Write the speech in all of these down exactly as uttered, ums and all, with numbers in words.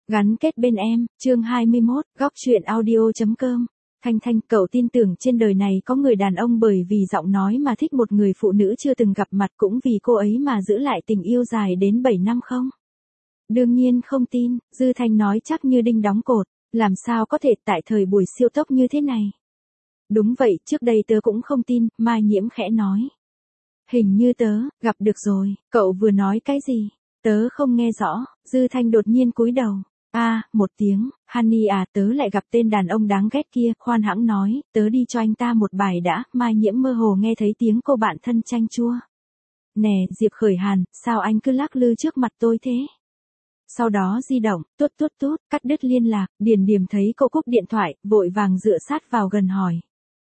Gắn kết bên em, chương hai mươi mốt, góc chuyện audio.com. Thanh Thanh, cậu tin tưởng trên đời này có người đàn ông bởi vì giọng nói mà thích một người phụ nữ chưa từng gặp mặt cũng vì cô ấy mà giữ lại tình yêu dài đến bảy năm không? Đương nhiên không tin, Dư Thanh nói chắc như đinh đóng cột, làm sao có thể tại thời buổi siêu tốc như thế này? Đúng vậy, trước đây tớ cũng không tin, Mai Nhiễm khẽ nói. Hình như tớ, gặp được rồi, cậu vừa nói cái gì? Tớ không nghe rõ, Dư Thanh đột nhiên cúi đầu. A, à, một tiếng, Honey à, tớ lại gặp tên đàn ông đáng ghét kia, khoan hãng nói, tớ đi cho anh ta một bài đã, Mai Nhiễm mơ hồ nghe thấy tiếng cô bạn thân chanh chua. Nè, Diệp Khởi Hàn, sao anh cứ lắc lư trước mặt tôi thế? Sau đó di động, tút tút tút, cắt đứt liên lạc, Điền Điềm thấy cô cúp điện thoại, vội vàng dựa sát vào gần hỏi.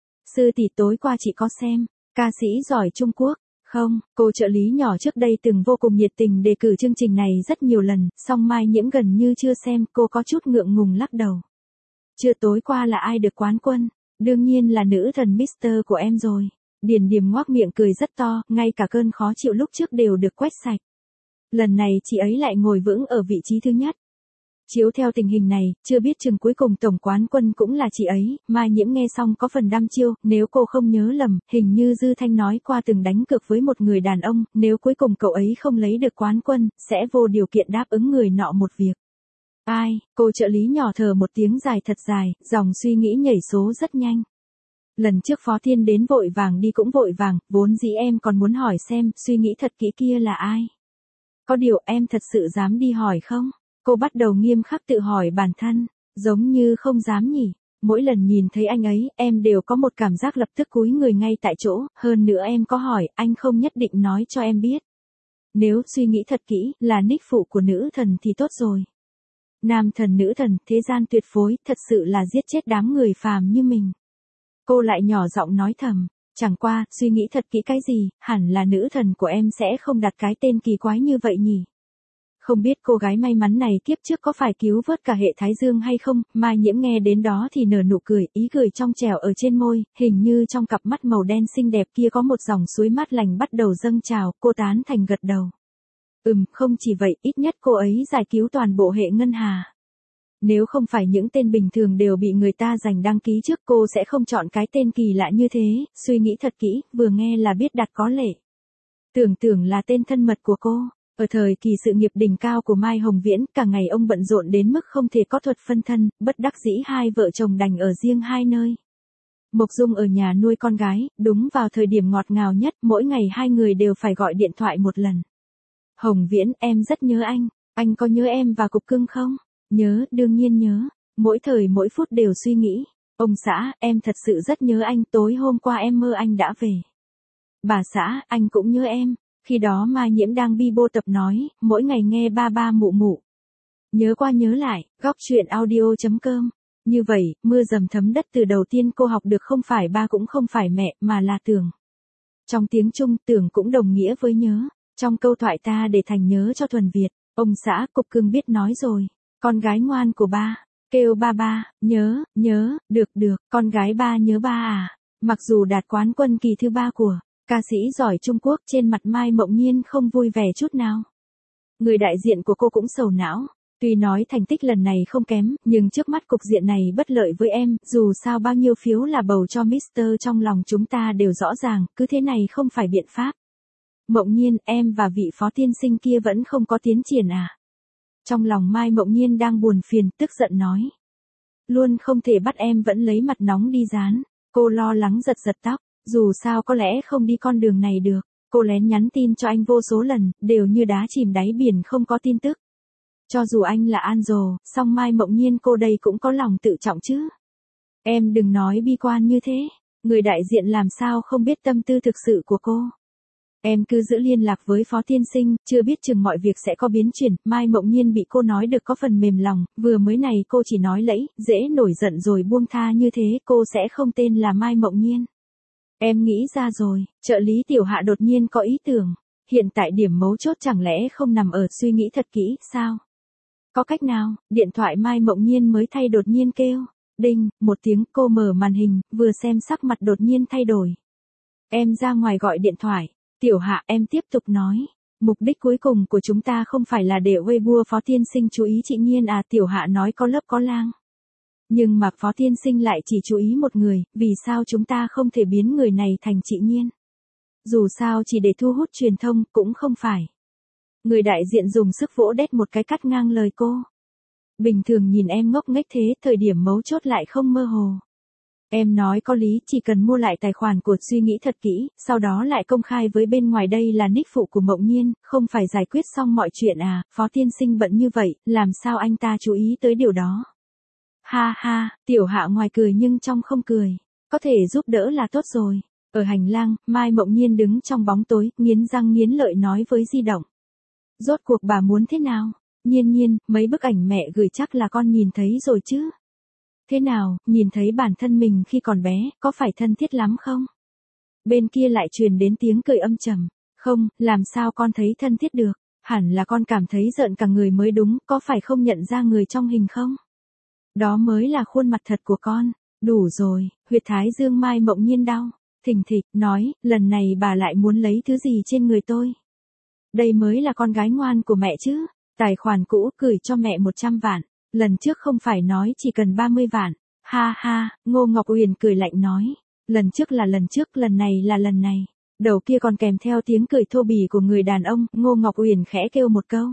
Sư tỷ tối qua chị có xem, ca sĩ giỏi Trung Quốc. Không, cô trợ lý nhỏ trước đây từng vô cùng nhiệt tình đề cử chương trình này rất nhiều lần, song Mai Nhiễm gần như chưa xem, cô có chút ngượng ngùng lắc đầu. Chưa, tối qua là ai được quán quân? Đương nhiên là nữ thần Mister của em rồi. Điền Điềm ngoác miệng cười rất to, ngay cả cơn khó chịu lúc trước đều được quét sạch. Lần này chị ấy lại ngồi vững ở vị trí thứ nhất. Chiếu theo tình hình này, chưa biết chừng cuối cùng tổng quán quân cũng là chị ấy. Mai Nhiễm nghe xong có phần đăm chiêu, nếu cô không nhớ lầm, hình như Dư Thanh nói qua từng đánh cược với một người đàn ông, nếu cuối cùng cậu ấy không lấy được quán quân, sẽ vô điều kiện đáp ứng người nọ một việc. Ai, cô trợ lý nhỏ thở một tiếng dài thật dài, dòng suy nghĩ nhảy số rất nhanh. Lần trước Phó Thiên đến vội vàng đi cũng vội vàng, vốn dĩ em còn muốn hỏi xem, suy nghĩ thật kỹ kia là ai. Có điều em thật sự dám đi hỏi không? Cô bắt đầu nghiêm khắc tự hỏi bản thân, giống như không dám nhỉ. Mỗi lần nhìn thấy anh ấy, em đều có một cảm giác lập tức cúi người ngay tại chỗ, hơn nữa em có hỏi, anh không nhất định nói cho em biết. Nếu suy nghĩ thật kỹ, là nick phụ của nữ thần thì tốt rồi. Nam thần nữ thần, thế gian tuyệt phối, thật sự là giết chết đám người phàm như mình. Cô lại nhỏ giọng nói thầm, chẳng qua, suy nghĩ thật kỹ cái gì, hẳn là nữ thần của em sẽ không đặt cái tên kỳ quái như vậy nhỉ. Không biết cô gái may mắn này kiếp trước có phải cứu vớt cả hệ Thái Dương hay không, Mai Nhiễm nghe đến đó thì nở nụ cười, ý cười trong trẻo ở trên môi, hình như trong cặp mắt màu đen xinh đẹp kia có một dòng suối mát lành bắt đầu dâng trào, cô tán thành gật đầu. Ừm, không chỉ vậy, ít nhất cô ấy giải cứu toàn bộ hệ ngân hà. Nếu không phải những tên bình thường đều bị người ta giành đăng ký trước cô sẽ không chọn cái tên kỳ lạ như thế, suy nghĩ thật kỹ, vừa nghe là biết đặt có lệ. Tưởng tưởng là tên thân mật của cô. Ở thời kỳ sự nghiệp đỉnh cao của Mai Hồng Viễn, cả ngày ông bận rộn đến mức không thể có thuật phân thân, bất đắc dĩ hai vợ chồng đành ở riêng hai nơi. Mộc Dung ở nhà nuôi con gái, đúng vào thời điểm ngọt ngào nhất, mỗi ngày hai người đều phải gọi điện thoại một lần. Hồng Viễn, em rất nhớ anh, anh có nhớ em và Cục Cưng không? Nhớ, đương nhiên nhớ, mỗi thời mỗi phút đều suy nghĩ. Ông xã, em thật sự rất nhớ anh, tối hôm qua em mơ anh đã về. Bà xã, anh cũng nhớ em. Khi đó Mai Nhiễm đang bi bô tập nói, mỗi ngày nghe ba ba mụ mụ. Nhớ qua nhớ lại, góc chuyện audio.com. Như vậy, mưa dầm thấm đất từ đầu tiên cô học được không phải ba cũng không phải mẹ, mà là tưởng. Trong tiếng Trung, tưởng cũng đồng nghĩa với nhớ. Trong câu thoại ta để thành nhớ cho thuần Việt, ông xã Cục Cưng biết nói rồi. Con gái ngoan của ba, kêu ba ba, nhớ, nhớ, được được, con gái ba nhớ ba à. Mặc dù đạt quán quân kỳ thứ ba của ca sĩ giỏi Trung Quốc, trên mặt Mai Mộng Nhiên không vui vẻ chút nào. Người đại diện của cô cũng sầu não. Tuy nói thành tích lần này không kém, nhưng trước mắt cục diện này bất lợi với em, dù sao bao nhiêu phiếu là bầu cho Mister trong lòng chúng ta đều rõ ràng, cứ thế này không phải biện pháp. Mộng Nhiên, em và vị phó tiên sinh kia vẫn không có tiến triển à? Trong lòng Mai Mộng Nhiên đang buồn phiền, tức giận nói. Luôn không thể bắt em vẫn lấy mặt nóng đi dán. Cô lo lắng giật giật tóc. Dù sao có lẽ không đi con đường này được, cô lén nhắn tin cho anh vô số lần, đều như đá chìm đáy biển không có tin tức. Cho dù anh là Angel, song Mai Mộng Nhiên cô đây cũng có lòng tự trọng chứ. Em đừng nói bi quan như thế, người đại diện làm sao không biết tâm tư thực sự của cô. Em cứ giữ liên lạc với phó tiên sinh, chưa biết chừng mọi việc sẽ có biến chuyển. Mai Mộng Nhiên bị cô nói được có phần mềm lòng, vừa mới này cô chỉ nói lẫy, dễ nổi giận rồi buông tha như thế, cô sẽ không tên là Mai Mộng Nhiên. Em nghĩ ra rồi, trợ lý Tiểu Hạ đột nhiên có ý tưởng. Hiện tại điểm mấu chốt chẳng lẽ không nằm ở suy nghĩ thật kỹ, sao? Có cách nào? Điện thoại Mai Mộng Nhiên mới thay đột nhiên kêu. Đinh, một tiếng, cô mở màn hình, vừa xem sắc mặt đột nhiên thay đổi. Em ra ngoài gọi điện thoại. Tiểu Hạ, em tiếp tục nói. Mục đích cuối cùng của chúng ta không phải là để Weibo Phó Tiên Sinh chú ý chị Nhiên à, Tiểu Hạ nói có lớp có lang. Nhưng mà Phó Tiên Sinh lại chỉ chú ý một người, vì sao chúng ta không thể biến người này thành chị Nhiên? Dù sao chỉ để thu hút truyền thông cũng không phải. Người đại diện dùng sức vỗ đét một cái cắt ngang lời cô. Bình thường nhìn em ngốc nghếch thế, thời điểm mấu chốt lại không mơ hồ. Em nói có lý, chỉ cần mua lại tài khoản của suy nghĩ thật kỹ, sau đó lại công khai với bên ngoài đây là nick phụ của Mộng Nhiên, không phải giải quyết xong mọi chuyện à, Phó Tiên Sinh bận như vậy, làm sao anh ta chú ý tới điều đó. Ha ha, Tiểu Hạ ngoài cười nhưng trong không cười, có thể giúp đỡ là tốt rồi. Ở hành lang, Mai Mộng Nhiên đứng trong bóng tối, nghiến răng nghiến lợi nói với di động. Rốt cuộc bà muốn thế nào? Nhiên Nhiên, mấy bức ảnh mẹ gửi chắc là con nhìn thấy rồi chứ? Thế nào, nhìn thấy bản thân mình khi còn bé, có phải thân thiết lắm không? Bên kia lại truyền đến tiếng cười âm trầm. Không, làm sao con thấy thân thiết được? Hẳn là con cảm thấy giận cả người mới đúng, có phải không nhận ra người trong hình không? Đó mới là khuôn mặt thật của con. Đủ rồi, huyệt thái dương Mai Mộng Nhiên đau. Thình thịch, nói, lần này bà lại muốn lấy thứ gì trên người tôi? Đây mới là con gái ngoan của mẹ chứ. Tài khoản cũ gửi cho mẹ một trăm vạn. Lần trước không phải nói chỉ cần ba mươi vạn. Ha ha, Ngô Ngọc Uyển cười lạnh nói. Lần trước là lần trước, lần này là lần này. Đầu kia còn kèm theo tiếng cười thô bỉ của người đàn ông. Ngô Ngọc Uyển khẽ kêu một câu.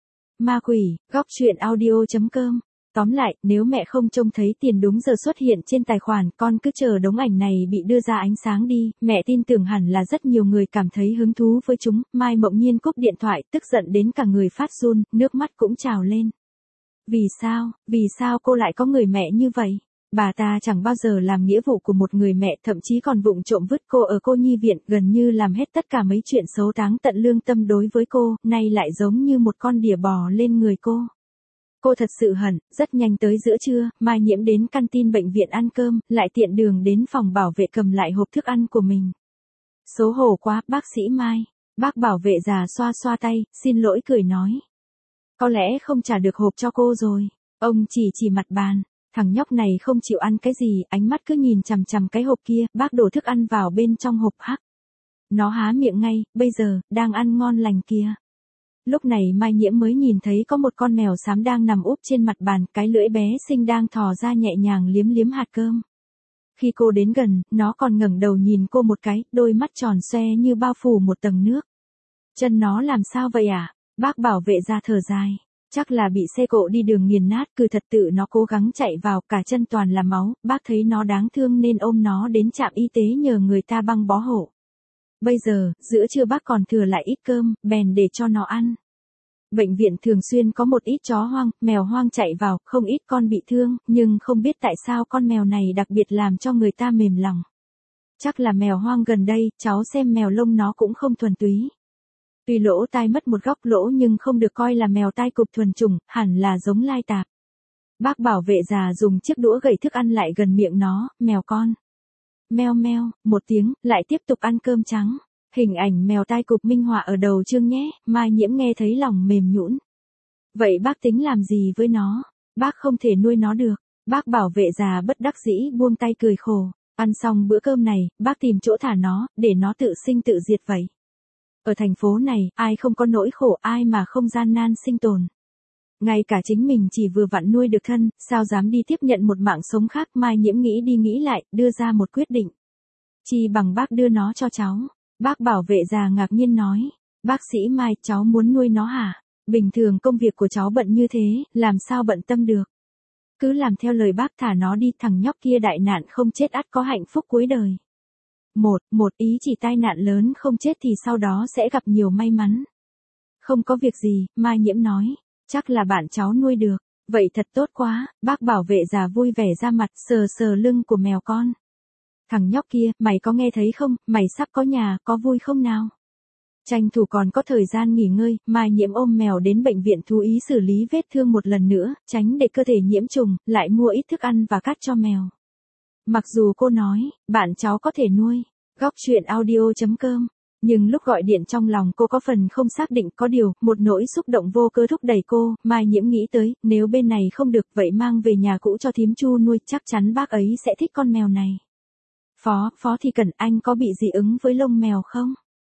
Ma quỷ, góc truyện audio chấm com. Tóm lại, nếu mẹ không trông thấy tiền đúng giờ xuất hiện trên tài khoản, con cứ chờ đống ảnh này bị đưa ra ánh sáng đi, mẹ tin tưởng hẳn là rất nhiều người cảm thấy hứng thú với chúng. Mai Mộng Nhiên cúp điện thoại, tức giận đến cả người phát run, nước mắt cũng trào lên. Vì sao, vì sao cô lại có người mẹ như vậy? Bà ta chẳng bao giờ làm nghĩa vụ của một người mẹ, thậm chí còn vụng trộm vứt cô ở cô nhi viện, gần như làm hết tất cả mấy chuyện xấu táng tận lương tâm đối với cô, nay lại giống như một con đỉa bò lên người cô. Cô thật sự hận. Rất nhanh tới giữa trưa, Mai Nhiễm đến căn tin bệnh viện ăn cơm, lại tiện đường đến phòng bảo vệ cầm lại hộp thức ăn của mình. Xấu hổ quá, bác sĩ Mai. Bác bảo vệ già xoa xoa tay, xin lỗi cười nói. Có lẽ không trả được hộp cho cô rồi. Ông chỉ chỉ mặt bàn. Thằng nhóc này không chịu ăn cái gì, ánh mắt cứ nhìn chằm chằm cái hộp kia, bác đổ thức ăn vào bên trong hộp hắc. Nó há miệng ngay, bây giờ, đang ăn ngon lành kia. Lúc này Mai Nhiễm mới nhìn thấy có một con mèo xám đang nằm úp trên mặt bàn, cái lưỡi bé xinh đang thò ra nhẹ nhàng liếm liếm hạt cơm. Khi cô đến gần, nó còn ngẩng đầu nhìn cô một cái, đôi mắt tròn xoe như bao phủ một tầng nước. Chân nó làm sao vậy à? Bác bảo vệ ra thở dài. Chắc là bị xe cộ đi đường nghiền nát, cứ thật tự nó cố gắng chạy vào, cả chân toàn là máu, bác thấy nó đáng thương nên ôm nó đến trạm y tế nhờ người ta băng bó hộ. Bây giờ, giữa trưa bác còn thừa lại ít cơm, bèn để cho nó ăn. Bệnh viện thường xuyên có một ít chó hoang, mèo hoang chạy vào, không ít con bị thương, nhưng không biết tại sao con mèo này đặc biệt làm cho người ta mềm lòng. Chắc là mèo hoang gần đây, cháu xem mèo lông nó cũng không thuần túy. Tuy lỗ tai mất một góc lỗ nhưng không được coi là mèo tai cụp thuần chủng, hẳn là giống lai tạp. Bác bảo vệ già dùng chiếc đũa gẩy thức ăn lại gần miệng nó, mèo con. Meo meo, một tiếng, lại tiếp tục ăn cơm trắng. Hình ảnh mèo tai cụp minh họa ở đầu chương nhé, Mai Nhiễm nghe thấy lòng mềm nhũn. Vậy bác tính làm gì với nó? Bác không thể nuôi nó được. Bác bảo vệ già bất đắc dĩ buông tay cười khổ. Ăn xong bữa cơm này, bác tìm chỗ thả nó, để nó tự sinh tự diệt vậy. Ở thành phố này, ai không có nỗi khổ, ai mà không gian nan sinh tồn. Ngay cả chính mình chỉ vừa vặn nuôi được thân, sao dám đi tiếp nhận một mạng sống khác. Mai Nhiễm nghĩ đi nghĩ lại, đưa ra một quyết định. Chi bằng bác đưa nó cho cháu. Bác bảo vệ già ngạc nhiên nói. Bác sĩ Mai, cháu muốn nuôi nó hả? Bình thường công việc của cháu bận như thế, làm sao bận tâm được? Cứ làm theo lời bác, thả nó đi, thằng nhóc kia đại nạn không chết ắt có hạnh phúc cuối đời. Một, một ý chỉ tai nạn lớn không chết thì sau đó sẽ gặp nhiều may mắn. Không có việc gì, Mai Nhiễm nói. Chắc là bạn cháu nuôi được. Vậy thật tốt quá, bác bảo vệ già vui vẻ ra mặt, sờ sờ lưng của mèo con. Thằng nhóc kia, mày có nghe thấy không, mày sắp có nhà, có vui không nào? Tranh thủ còn có thời gian nghỉ ngơi, Mai Nhiễm ôm mèo đến bệnh viện thú y xử lý vết thương một lần nữa, tránh để cơ thể nhiễm trùng, lại mua ít thức ăn và cát cho mèo. Mặc dù cô nói, bạn cháu có thể nuôi, góc truyện audio chấm com, nhưng lúc gọi điện trong lòng cô có phần không xác định, có điều, một nỗi xúc động vô cớ thúc đẩy cô. Mai Nhiễm nghĩ tới, nếu bên này không được, vậy mang về nhà cũ cho thím Chu nuôi, chắc chắn bác ấy sẽ thích con mèo này. Phó, Phó Thị Cẩn, anh có bị dị ứng với lông mèo không?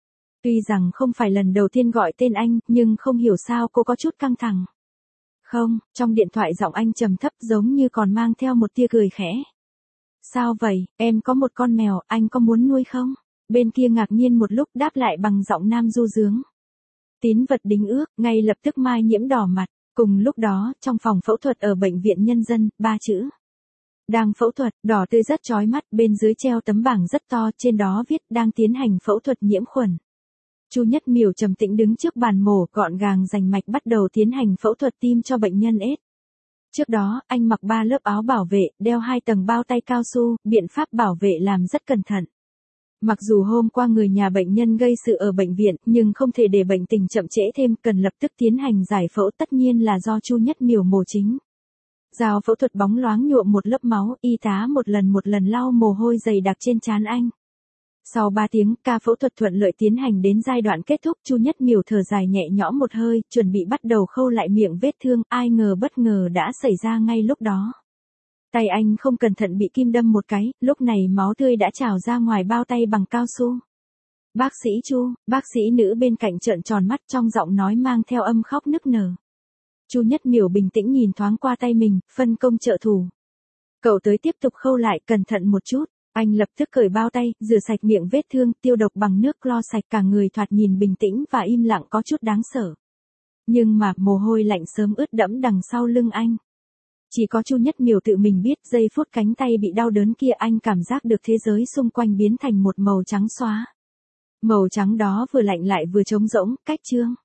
Tuy rằng không phải lần đầu tiên gọi tên anh, nhưng không hiểu sao cô có chút căng thẳng. Không, trong điện thoại giọng anh trầm thấp giống như còn mang theo một tia cười khẽ. Sao vậy, em có một con mèo, anh có muốn nuôi không? Bên kia ngạc nhiên một lúc đáp lại bằng giọng nam du dướng. Tín vật đính ước, ngay lập tức Mai Nhiễm đỏ mặt. Cùng lúc đó, trong phòng phẫu thuật ở bệnh viện Nhân dân, ba chữ. Đang phẫu thuật, đỏ tươi rất chói mắt, bên dưới treo tấm bảng rất to, trên đó viết đang tiến hành phẫu thuật nhiễm khuẩn. Chu Nhất Miểu trầm tĩnh đứng trước bàn mổ, gọn gàng rành mạch bắt đầu tiến hành phẫu thuật tim cho bệnh nhân ết. Trước đó, anh mặc ba lớp áo bảo vệ, đeo hai tầng bao tay cao su, biện pháp bảo vệ làm rất cẩn thận. Mặc dù hôm qua người nhà bệnh nhân gây sự ở bệnh viện, nhưng không thể để bệnh tình chậm trễ thêm, cần lập tức tiến hành giải phẫu, tất nhiên là do Chu Nhất Miểu mổ chính. Dao phẫu thuật bóng loáng nhuộm một lớp máu, y tá một lần một lần lau mồ hôi dày đặc trên trán anh. Sau ba tiếng, ca phẫu thuật thuận lợi tiến hành đến giai đoạn kết thúc, Chu Nhất Miểu thở dài nhẹ nhõm một hơi, chuẩn bị bắt đầu khâu lại miệng vết thương, ai ngờ bất ngờ đã xảy ra ngay lúc đó. Tay anh không cẩn thận bị kim đâm một cái, lúc này máu tươi đã trào ra ngoài bao tay bằng cao su. Bác sĩ Chu, bác sĩ nữ bên cạnh trợn tròn mắt, trong giọng nói mang theo âm khóc nức nở. Chu Nhất Miểu bình tĩnh nhìn thoáng qua tay mình, phân công trợ thủ. Cậu tới tiếp tục khâu lại, cẩn thận một chút. Anh lập tức cởi bao tay, rửa sạch miệng vết thương, tiêu độc bằng nước clo sạch, cả người thoạt nhìn bình tĩnh và im lặng có chút đáng sợ. Nhưng mà, mồ hôi lạnh sớm ướt đẫm đằng sau lưng anh. Chỉ có Chu Nhất Miểu tự mình biết, giây phút cánh tay bị đau đớn kia anh cảm giác được thế giới xung quanh biến thành một màu trắng xóa. Màu trắng đó vừa lạnh lại vừa trống rỗng, cách chương.